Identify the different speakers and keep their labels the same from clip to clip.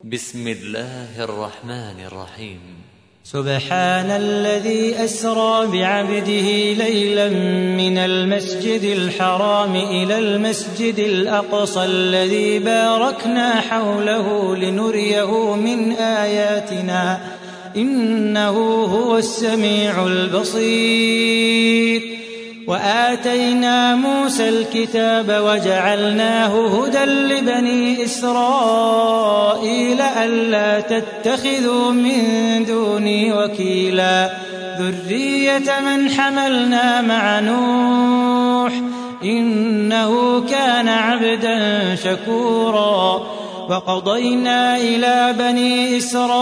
Speaker 1: بسم الله الرحمن الرحيم.
Speaker 2: سبحان الذي أسرى بعبده ليلا من المسجد الحرام إلى المسجد الأقصى الذي باركنا حوله لنريه من آياتنا إنه هو السميع البصير. وآتينا موسى الكتاب وجعلناه هدى لبني إسرائيل ألا تتخذوا من دوني وكيلا ذرية من حملنا مع نوح إنه كان عبدا شكورا. وقضينا إلى بني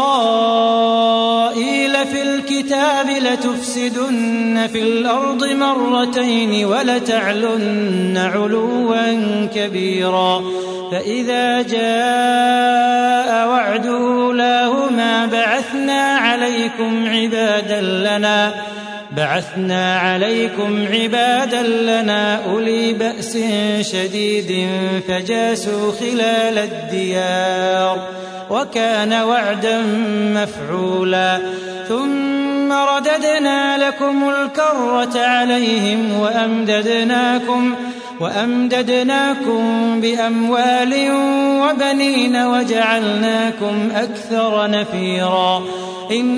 Speaker 2: إسرائيل في الكتاب لتفسدن في الأرض مرتين ولتعلن علوا كبيرا. فإذا جاء وعد أولاهما بعثنا عليكم عبادا لنا أولي بأس شديد فجاسوا خلال الديار وكان وعدا مفعولا. ثم رددنا لكم الكرة عليهم وأمددناكم بأموال وبنين وجعلناكم أكثر نفيرا. إن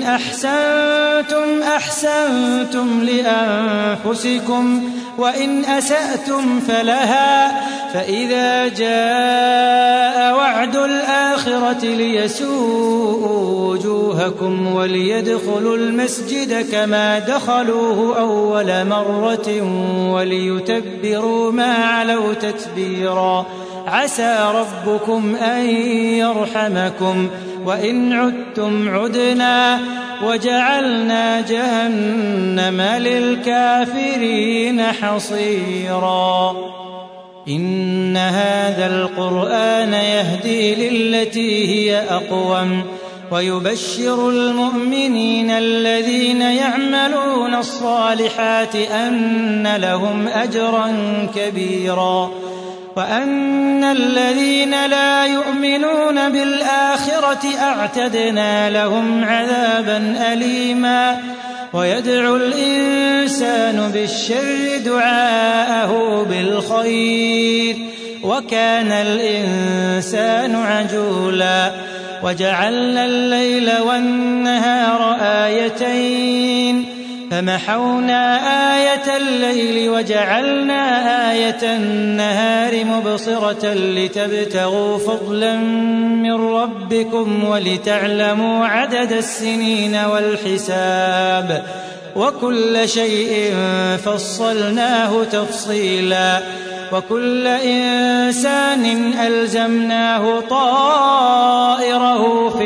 Speaker 2: أحسنتم لأنفسكم وإن أسأتم فلها. فإذا جاء وعد الآخرة ليسوءوا وجوهكم وليدخلوا المسجد كما دخلوه أول مرة وليتبروا ما علوا تتبيرا. عسى ربكم أن يرحمكم وإن عدتم عدنا وجعلنا جهنم للكافرين حصيرا. إن هذا القرآن يهدي للتي هي أقوم ويبشر المؤمنين الذين يعملون الصالحات أن لهم أجرا كبيرا وأن الذين لا يؤمنون بالآخرة أعتدنا لهم عذابا أليما. ويدعو الإنسان بالشر دعاءه بالخير وكان الإنسان عجولا. وجعلنا الليل والنهار آيتين فمحونا آية الليل وجعلنا آية النهار مبصرة لتبتغوا فضلا من ربكم ولتعلموا عدد السنين والحساب وكل شيء فصلناه تفصيلا. وكل إنسان ألزمناه طائره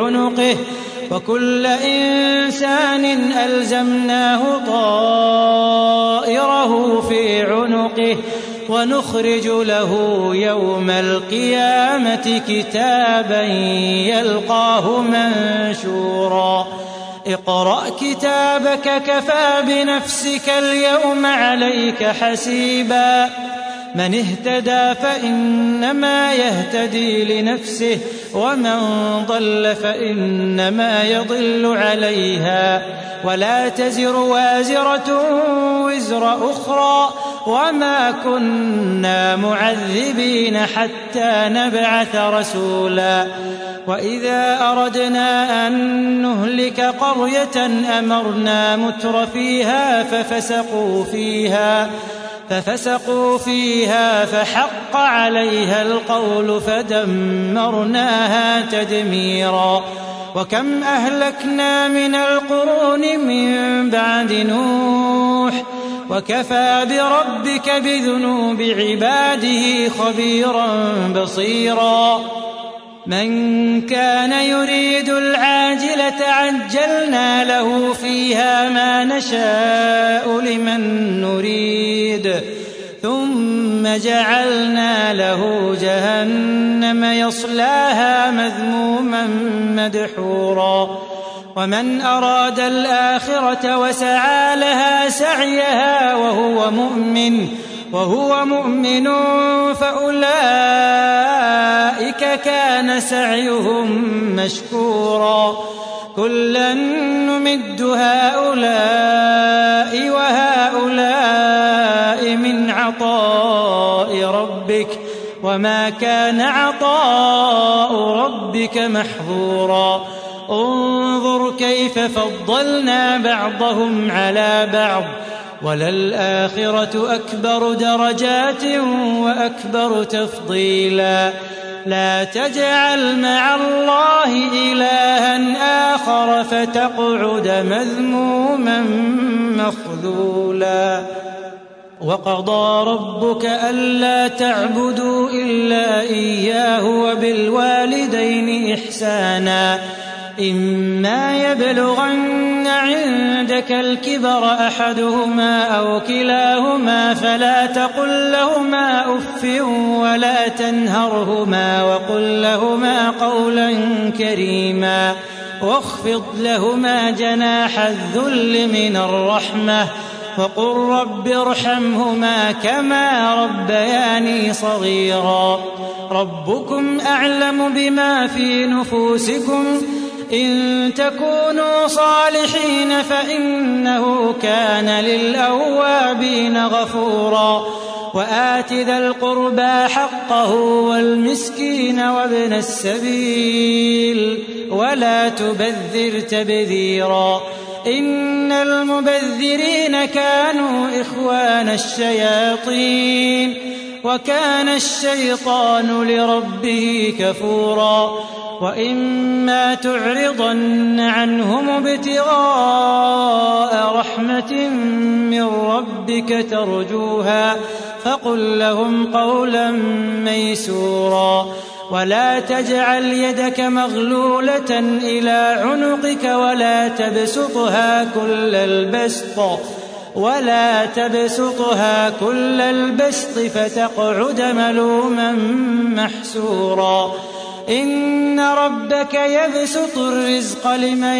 Speaker 2: في عنقه ونخرج له يوم القيامة كتابا يلقاه منشورا. اقرأ كتابك كفى بنفسك اليوم عليك حسيبا. من اهتدى فإنما يهتدي لنفسه ومن ضل فإنما يضل عليها ولا تزر وازرة وزر أخرى وما كنا معذبين حتى نبعث رسولا. وإذا أردنا أن نهلك قرية أمرنا متر فيها ففسقوا فيها فحق عليها القول فدمرناها تدميرا. وكم أهلكنا من القرون من بعد نوح وكفى بربك بذنوب عباده خبيرا بصيرا. من كان يريد العاجلة عجلنا له فيها ما نشاء لمن نريد ثم جعلنا له جهنم يصلاها مذموما مدحورا. ومن أراد الآخرة وسعى لها سعيها وهو مؤمن فأولئك كان سعيهم مشكورا كلا نمد هؤلاء وهؤلاء من عطاء ربك وما كان عطاء ربك محظورا انظر كيف فضلنا بعضهم على بعض وللآخرة أكبر درجات وأكبر تفضيلا لا تجعل مع الله إلها آخر فتقعد مذموما مخذولا وقضى ربك ألا تعبدوا إلا إياه وبالوالدين إحسانا إما يبلغن عندك الكبر أحدهما أو كلاهما فلا تقل لهما أف ولا تنهرهما وقل لهما قولا كريما واخفض لهما جناح الذل من الرحمة وقل رب ارحمهما كما ربياني صغيرا ربكم أعلم بما في نفوسكم إن تكونوا صالحين فإنه كان للأوابين غفورا وآت ذا القربى حقه والمسكين وابن السبيل ولا تبذر تبذيرا إن المبذرين كانوا إخوان الشياطين وكان الشيطان لربه كفورا وإما تعرضن عنهم ابتغاء رحمة من ربك ترجوها فقل لهم قولا ميسورا ولا تجعل يدك مغلولة إلى عنقك ولا تبسطها كل البسط فتقعد ملوما محسورا إن ربك يبسط الرزق لمن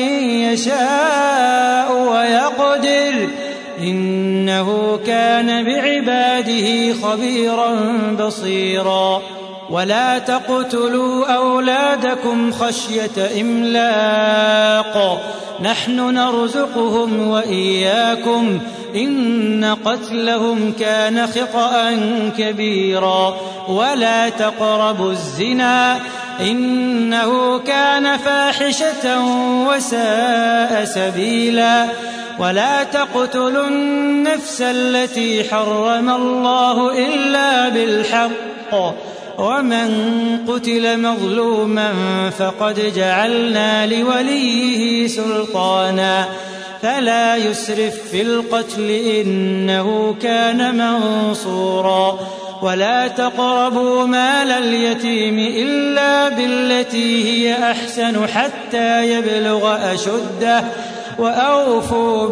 Speaker 2: يشاء ويقدر إنه كان بعباده خبيرا بصيرا ولا تقتلوا أولادكم خشية إملاق نحن نرزقهم وإياكم إن قتلهم كان خطأ كبيرا ولا تقربوا الزنا إنه كان فاحشة وساء سبيلا ولا تقتلوا النفس التي حرم الله إلا بالحق ومن قتل مظلوما فقد جعلنا لوليه سلطانا فلا يسرف في القتل إنه كان منصورا ولا تقربوا مال اليتيم إلا بالتي هي أحسن حتى يبلغ أشده وأوفوا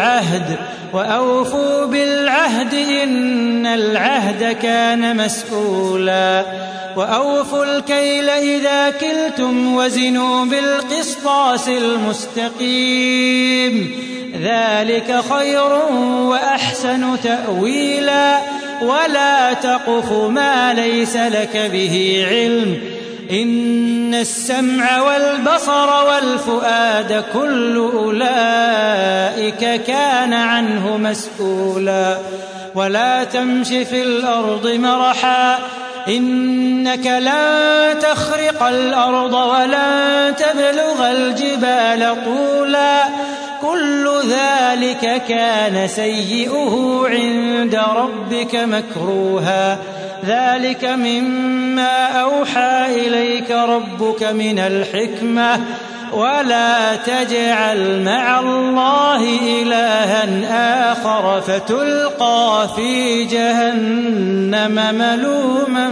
Speaker 2: بالعهد إن العهد كان مسؤولا وأوفوا الكيل إذا كلتم وزنوا بالقسطاس المستقيم ذلك خير وأحسن تأويلا ولا تقف ما ليس لك به علم إن السمع والبصر والفؤاد كل أولئك كان عنه مسؤولا ولا تمش في الأرض مرحا إنك لن تخرق الأرض ولن تبلغ الجبال طولا كل ذلك كان سيئه عند ربك مكروها ذلك مما أوحى إليك ربك من الحكمة ولا تجعل مع الله إلها آخر فتلقى في جهنم ملوما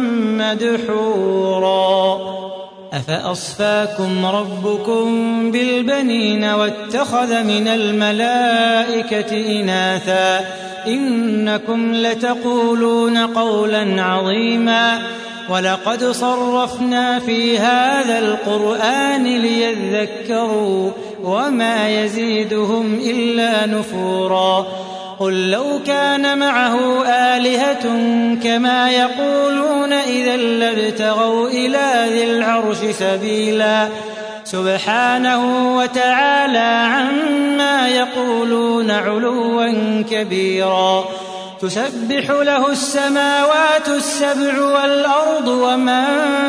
Speaker 2: مدحورا أفأصفاكم ربكم بالبنين واتخذ من الملائكة إناثا إنكم لتقولون قولا عظيما ولقد صرفنا في هذا القرآن ليذكروا وما يزيدهم إلا نفورا قل لو كان معه آلهة كما يقولون إذا لابتغوا إلى ذي العرش سبيلا سبحانه وتعالى عما يقولون علوا كبيرا تسبح له السماوات السبع والأرض ومن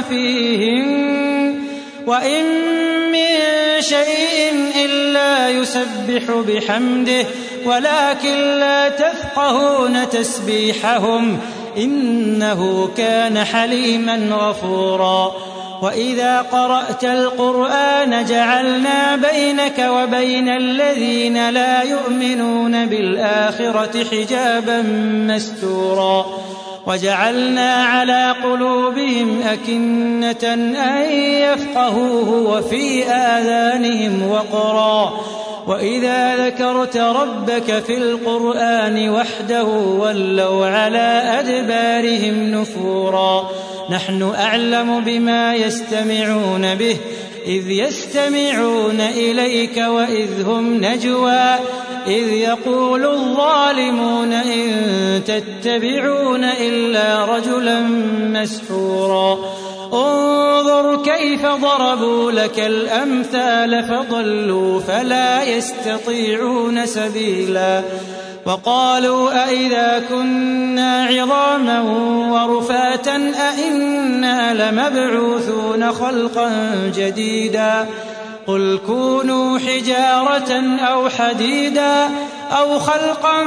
Speaker 2: فيهن وإن من شيء إلا يسبح بحمده ولكن لا تفقهون تسبيحهم إنه كان حليما غفورا وإذا قرأت القرآن جعلنا بينك وبين الذين لا يؤمنون بالآخرة حجابا مستورا وجعلنا على قلوبهم أكنة أن يفقهوه وفي آذانهم وقرا وإذا ذكرت ربك في القرآن وحده ولوا على أدبارهم نفورا نحن أعلم بما يستمعون به إذ يستمعون إليك وإذ هم نجوى إذ يقول الظالمون إن تتبعون إلا رجلا مسحورا انظر كيف ضربوا لك الأمثال فضلوا فلا يستطيعون سبيلا وقالوا أئذا كنا عظاما ورفاتا أئنا لمبعوثون خلقا جديدا قل كونوا حجارة أو حديدا أو خلقا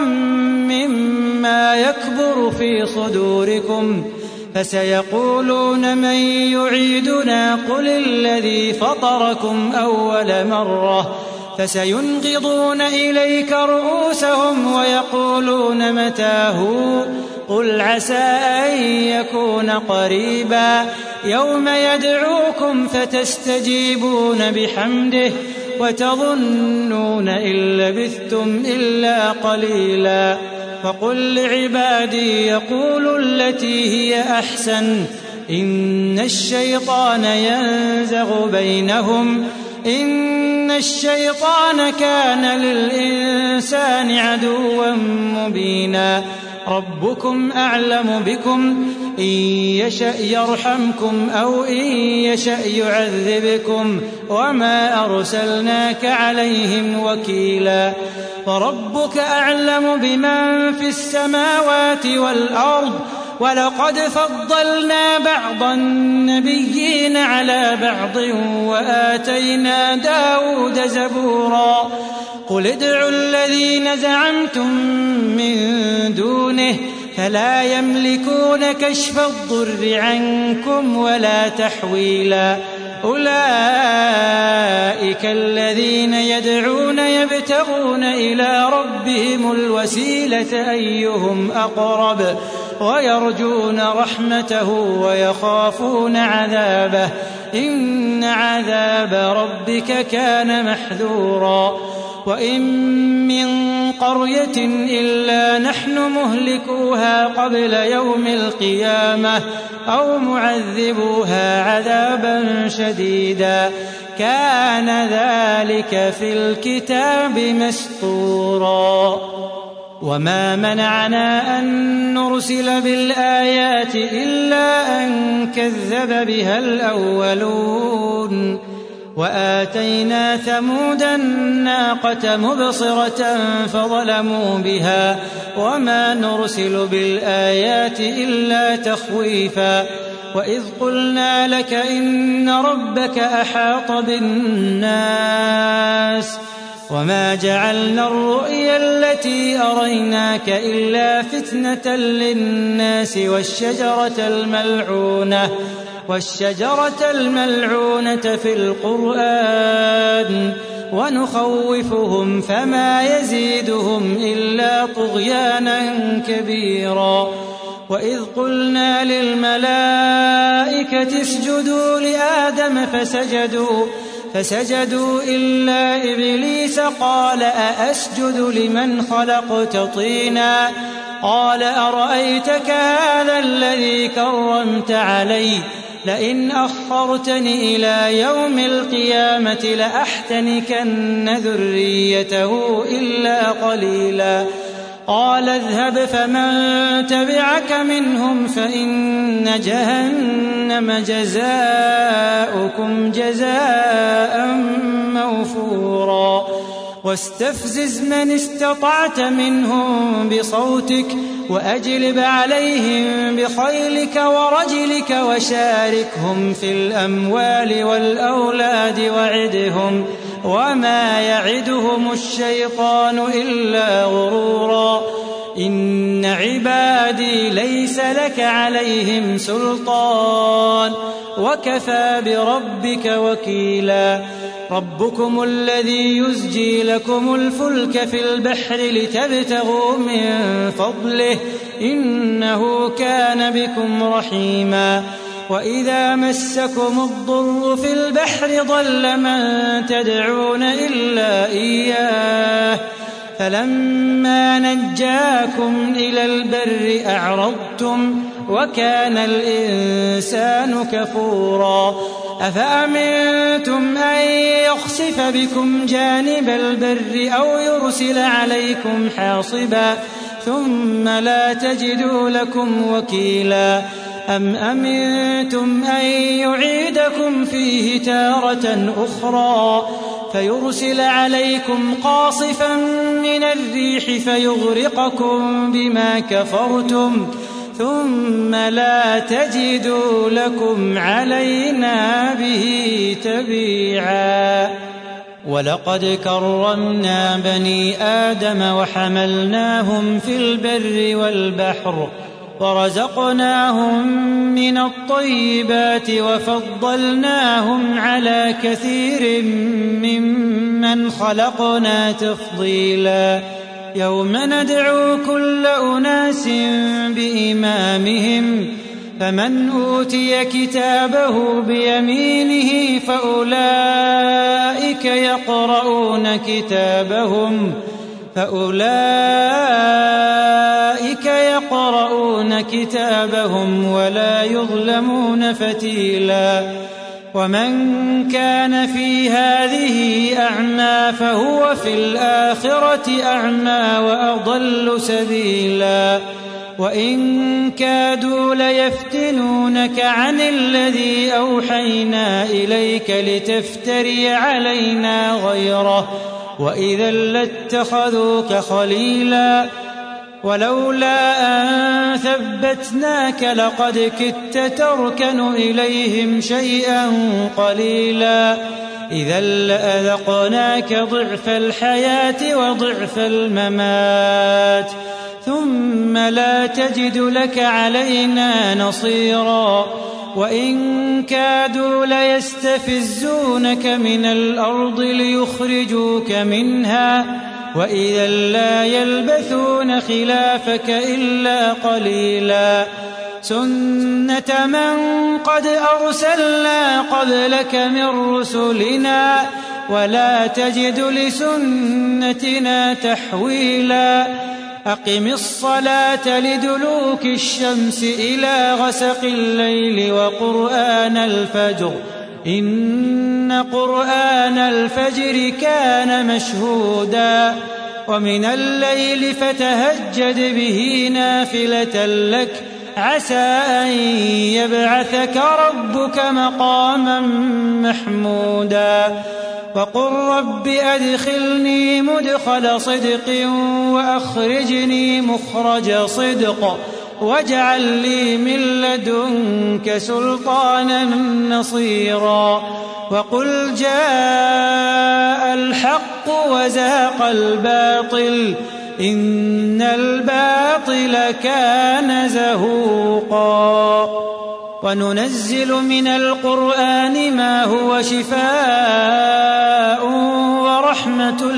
Speaker 2: مما يكبر في صدوركم فسيقولون من يعيدنا قل الذي فطركم أول مرة فسينغضون إليك رؤوسهم ويقولون متى هو قل عسى أن يكون قريبا يوم يدعوكم فتستجيبون بحمده وتظنون إن لبثتم إلا قليلا فقل لعبادي يقولوا التي هي أحسن إن الشيطان ينزغ بينهم إن الشيطان كان للإنسان عدوا مبينا ربكم أعلم بكم إن يشأ يرحمكم أو إن يشأ يعذبكم وما أرسلناك عليهم وكيلا فربك أعلم بمن في السماوات والأرض ولقد فضلنا بعض النبيين على بعض وآتينا داود زبورا قل ادعوا الذين زعمتم من دونه فلا يملكون كشف الضر عنكم ولا تحويلا أولئك الذين يدعون يبتغون إلى ربهم الوسيلة أيهم أقرب ويرجون رحمته ويخافون عذابه إن عذاب ربك كان محذورا وإن من قرية إلا نحن مهلكوها قبل يوم القيامة أو معذبوها عذابا شديدا كان ذلك في الكتاب مسطورا وما منعنا أن نرسل بالآيات إلا أن كذب بها الأولون وآتينا ثمود الناقة مبصرة فظلموا بها وما نرسل بالآيات إلا تخويفا وإذ قلنا لك إن ربك أحاط بالناس وما جعلنا الرؤيا التي أريناك إلا فتنة للناس والشجرة الملعونة في القرآن ونخوفهم فما يزيدهم إلا طغيانا كبيرا وإذ قلنا للملائكة اسجدوا لآدم فسجدوا إلا إبليس قال أأسجد لمن خلقت طينا قال أرأيتك هذا الذي كرمت علي لئن أخرتني إلى يوم القيامة لأحتنكن ذريته إلا قليلا قال اذهب فمن تبعك منهم فإن جهنم جزاؤكم جزاء موفورا واستفزز من استطعت منهم بصوتك وأجلب عليهم بخيلك ورجلك وشاركهم في الأموال والأولاد وعدهم وما يعدهم الشيطان إلا غرورا إن عبادي ليس لك عليهم سلطان وكفى بربك وكيلا ربكم الذي يزجي لكم الفلك في البحر لتبتغوا من فضله إنه كان بكم رحيما وإذا مسكم الضر في البحر ضل من تدعون إلا إياه فلما نجاكم إلى البر أعرضتم وكان الإنسان كفورا أفأمنتم أن يخسف بكم جانب البر أو يرسل عليكم حاصبا ثم لا تجدوا لكم وكيلا أم أمنتم أن يعيدكم فيه تارة أخرى فيرسل عليكم قاصفا من الريح فيغرقكم بما كفرتم ثم لا تجدوا لكم علينا به تبيعا ولقد كرمنا بني آدم وحملناهم في البر والبحر ورزقناهم من الطيبات وفضلناهم على كثير ممن خلقنا تفضيلا يوم ندعو كل أناس بإمامهم فمن أوتي كتابه بيمينه فأولئك يقرؤون كتابهم ولا يظلمون فتيلا ومن كان في هذه أعمى فهو في الآخرة أعمى وأضل سبيلا وإن كادوا ليفتنونك عن الذي أوحينا إليك لتفتري علينا غيره وإذا لاتخذوك خليلا ولولا أن ثبتناك لقد كدت تركن إليهم شيئا قليلا إذا لأذقناك ضعف الحياة وضعف الممات ثم لا تجد لك علينا نصيرا وإن كادوا ليستفزونك من الأرض ليخرجوك منها وإذا لا يلبثون خلافك إلا قليلا سنة من قد أرسلنا قبلك من رسلنا ولا تجد لسنتنا تحويلا أقم الصلاة لدلوك الشمس إلى غسق الليل وقرآن الفجر إن قرآن الفجر كان مشهودا ومن الليل فتهجد به نافلة لك عسى أن يبعثك ربك مقاما محمودا وقل رب أدخلني مدخل صدق وأخرجني مخرج صدق واجعل لي من لدنك سلطانا نصيرا وقل جاء الحق وزهق الباطل إن الباطل كان زهوقا وننزل من القرآن ما هو شفاء ورحمة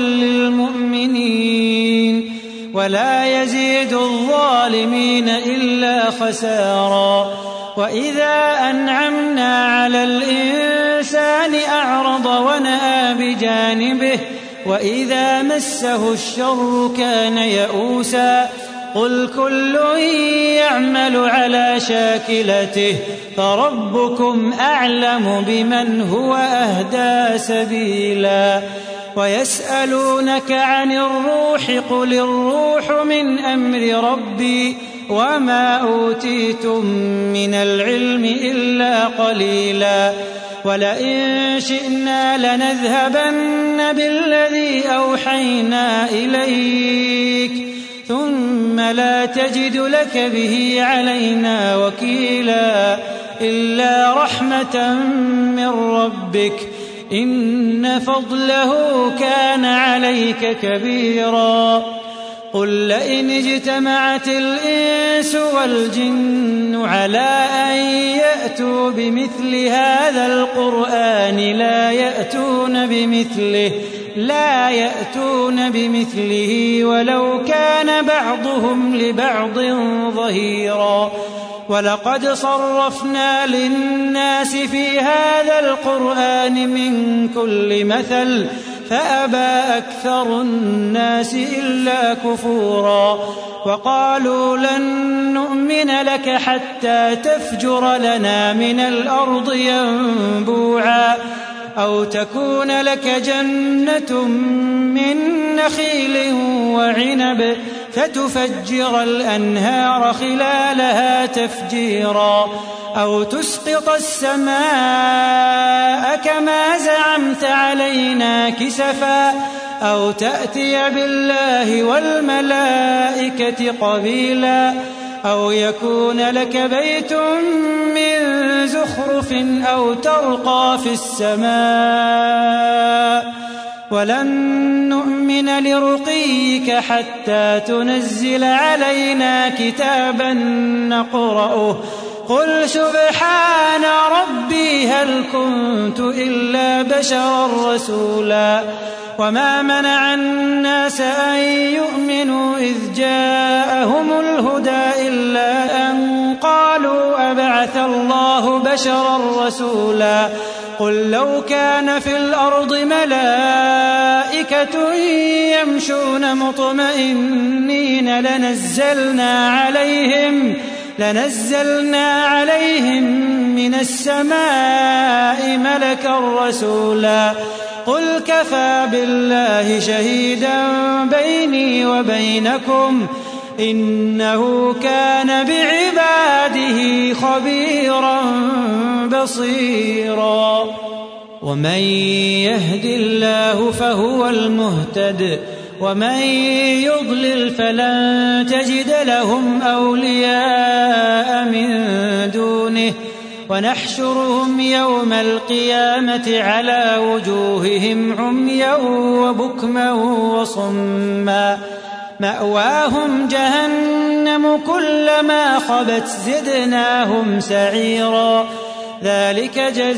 Speaker 2: للمؤمنين ولا يزيد الظالمين إلا خسارا وإذا أنعمنا على الإنسان أعرض ونأى بجانبه وإذا مسه الشر كان يئوسا قل كل يعمل على شاكلته فربكم أعلم بمن هو أهدى سبيلا ويسألونك عن الروح قل الروح من أمر ربي وما أوتيتم من العلم إلا قليلا ولئن شئنا لنذهبن بالذي أوحينا إليك ثم لا تجد لك به علينا وكيلا إلا رحمة من ربك إن فضله كان عليك كبيرا قل لئن اجتمعت الإنس والجن على أن يأتوا بمثل هذا القرآن لا يأتون بمثله ولو كان بعضهم لبعض ظهيرا ولقد صرفنا للناس في هذا القرآن من كل مثل فأبى أكثر الناس إلا كفورا وقالوا لن نؤمن لك حتى تفجر لنا من الأرض ينبوعا أو تكون لك جنة من نخيل وعنب فتفجر الأنهار خلالها تفجيرا أو تسقط السماء كما زعمت علينا كسفا أو تأتي بالله والملائكة قبيلا أو يكون لك بيت من زخرف أو ترقى في السماء ولن نؤمن لرقيك حتى تنزل علينا كتابا نقرأه قل سبحان ربي هل كنت إلا بشرا رسولا وما منع الناس أن يؤمنوا إذ جاءهم الهدى إلا أن قالوا أبعث الله بشرا رسولا قل لو كان في الأرض ملائكة يمشون مطمئنين لنزلنا عليهم من السماء ملكا رسولا قل كفى بالله شهيدا بيني وبينكم إنه كان بعباده خبيرا بصيرا ومن يهد الله فهو المهتد ومن يضلل فلن تجد لهم أولياء من دونه ونحشرهم يوم القيامة على وجوههم عميا وبكما وصما مأواهم جهنم كلما خبت زدناهم سعيرا ذلك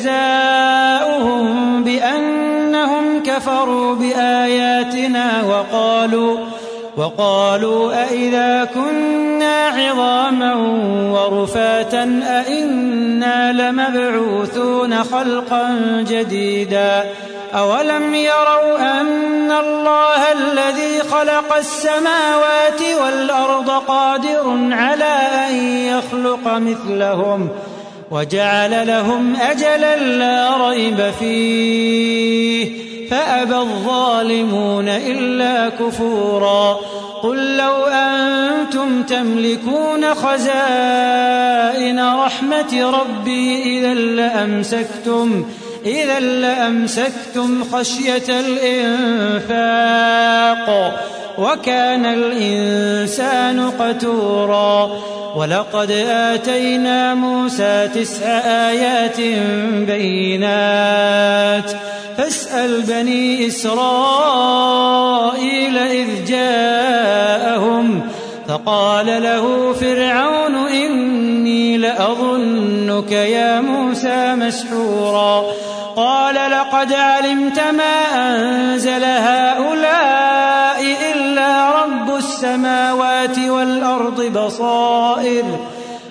Speaker 2: جزاؤهم بأنهم كفروا بآياتنا وقالوا أئذا كنا عظاما ورفاتا أئنا لمبعوثون خلقا جديدا أولم يروا أن الله الذي خلق السماوات والأرض قادر على أن يخلق مثلهم وجعل لهم أجلا لا ريب فيه فأبى الظالمون إلا كفورا قل لو أنتم تملكون خزائن رحمة ربي إذا لأمسكتم خشية الإنفاق وكان الإنسان قتورا ولقد آتينا موسى 9 آيات بينات فاسأل بني إسرائيل إذ جاءهم فقال له فرعون إني لأظنك يا موسى مسحورا قال لقد علمت ما أنزل هؤلاء إلا رب السماوات والأرض بصائر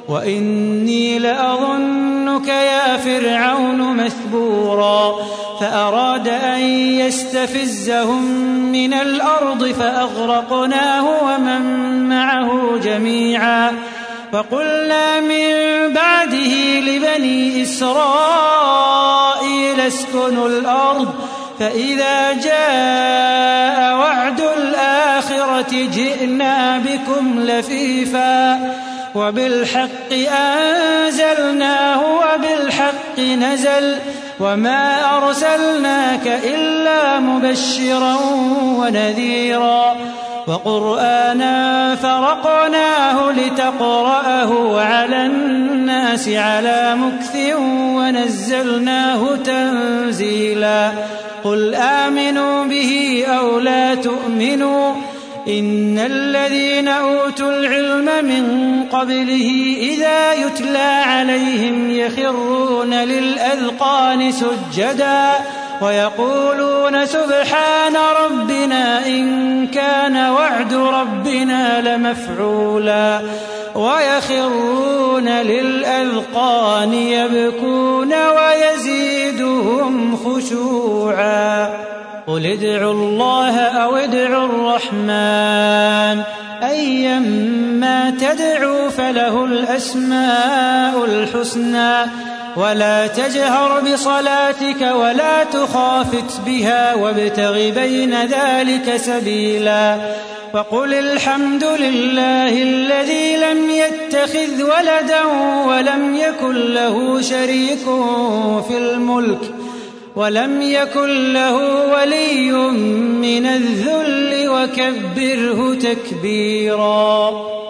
Speaker 2: وإني لأظنك يا فرعون مثبورا فأراد أن يستفزهم من الأرض فأغرقناه ومن معه جميعا فقلنا من بعده لبني إسرائيل اسكنوا الأرض فإذا جاء وعد الآخرة جئنا بكم لفيفا وبالحق أنزلناه وبالحق نزل وما أرسلناك إلا مبشرا ونذيرا وقرآنا فرقناه لتقرأه على الناس على مكث ونزلناه تنزيلا قل آمنوا به أو لا تؤمنوا إن الذين أوتوا العلم من قبله إذا يتلى عليهم يخرون للأذقان سجدا ويقولون سبحان ربنا إن كان وعد ربنا لمفعولا ويخرون للأذقان يبكون ويزيدهم خشوعا قل ادعوا الله أو ادعوا الرحمن أيما تدعوا فله الأسماء الحسنى ولا تجهر بصلاتك ولا تخافت بها وابتغ بين ذلك سبيلا وقل الحمد لله الذي لم يتخذ ولدا ولم يكن له شريك في الملك ولم يكن له ولي من الذل وكبره تكبيرا.